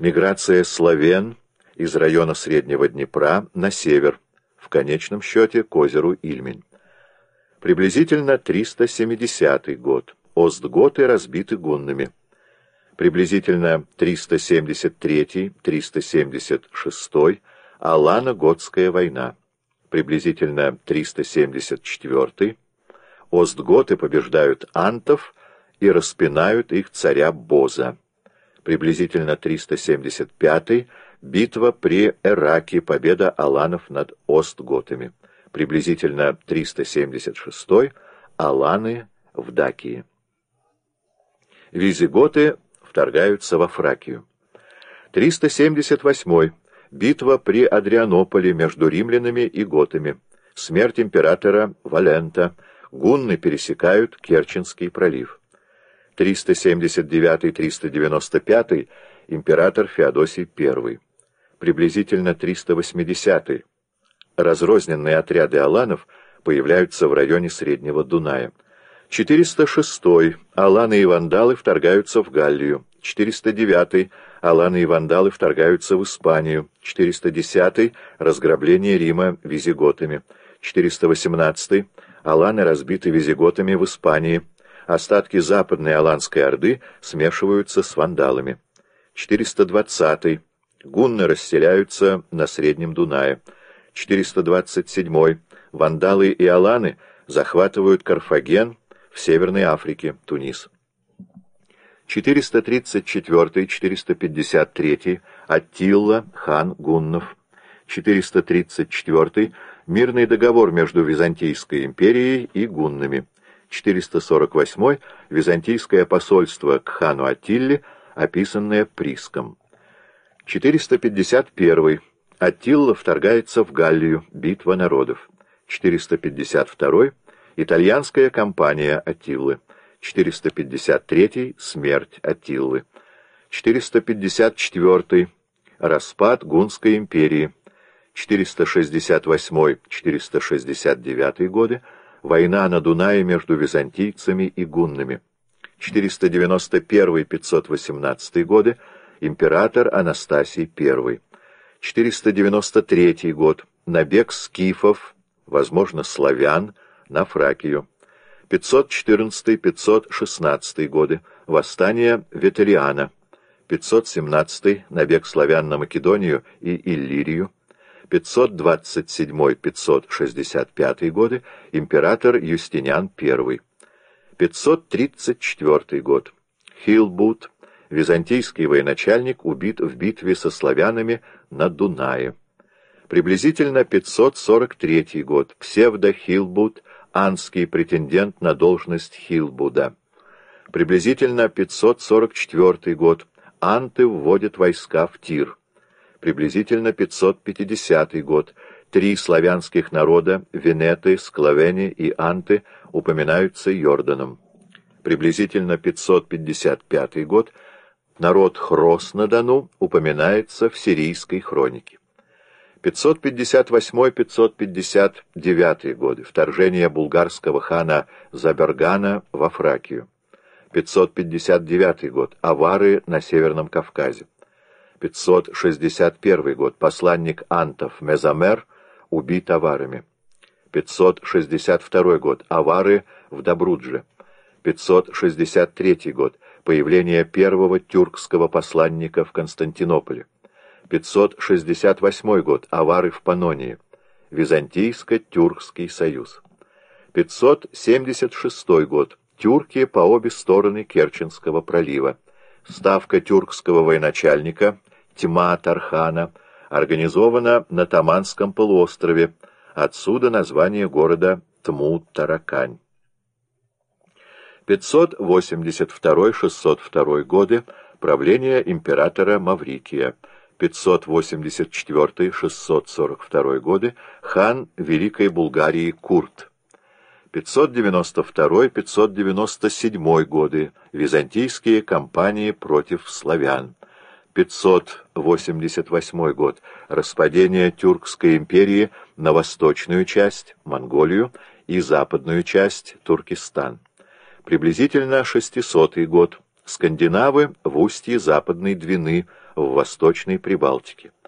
Миграция славян из района Среднего Днепра на север, в конечном счете к озеру Ильмень. Приблизительно 370 год. Остготы разбиты гуннами. Приблизительно 373-376 Алано-Готская война. Приблизительно 374 Остготы побеждают антов и распинают их царя Боза. Приблизительно 375 битва при Эраке, победа аланов над остготами. Приблизительно 376 аланы в Дакии. Визиготы вторгаются во Фракию. 378 битва при Адрианополе между римлянами и готами. Смерть императора Валента. Гунны пересекают Керченский пролив. 379-395 император Феодосий I. Приблизительно 380 разрозненные отряды аланов появляются в районе Среднего Дуная. 406 аланы и вандалы вторгаются в Галлию. 409 аланы и вандалы вторгаются в Испанию. 410 разграбление Рима визиготами. 418 аланы разбиты визиготами в Испании. Остатки западной аланской орды смешиваются с вандалами. 420 гунны расселяются на Среднем Дунае. 427 вандалы и аланы захватывают Карфаген в Северной Африке, Тунис. 434-453 Аттила, хан гуннов. 434 мирный договор между Византийской империей и гуннами. 448 византийское посольство к хану Аттилле, описанное Приском. 451 Аттила вторгается в Галлию, битва народов. 452 итальянская кампания Аттилы. 453 смерть Аттилы. 454 распад Гунской империи. 468-469 годы война на Дунае между византийцами и гуннами. 491-518 годы император Анастасий I. 493 год набег скифов, возможно, славян, на Фракию. 514-516 годы восстание Ветериана. 517 набег славян на Македонию и Иллирию. 527-565 годы император Юстиниан I. 534 год Хилбут, византийский военачальник, убит в битве со славянами на Дунае. Приблизительно 543 год Псевдо-Хилбут, анский претендент на должность Хилбуда. Приблизительно 544 год анты вводят войска в Тир. Приблизительно 550 год три славянских народа, венеты, склавени и анты, упоминаются Йорданом. Приблизительно 555 год народ Хрос на Дону упоминается в сирийской хронике. 558-559 годы вторжение булгарского хана Забергана во Фракию. 559 год авары на Северном Кавказе. 561 год посланник антов Мезамер убит аварами. 562 год авары в Добрудже. 563 год появление первого тюркского посланника в Константинополе. 568 год авары в Панонии. Византийско-Тюркский союз. 576 год тюрки по обе стороны Керченского пролива. Ставка тюркского военачальника Тьма-Тархана организована на Таманском полуострове, отсюда название города Тму-Таракань. 582-602 годы правление императора Маврикия. 584-642 годы хан Великой Булгарии Курт. 592-597 годы византийские кампании против славян. 588 год распадение Тюркской империи на восточную часть, Монголию, и западную часть, Туркестан. Приблизительно 600 год скандинавы в устье Западной Двины в Восточной Прибалтике.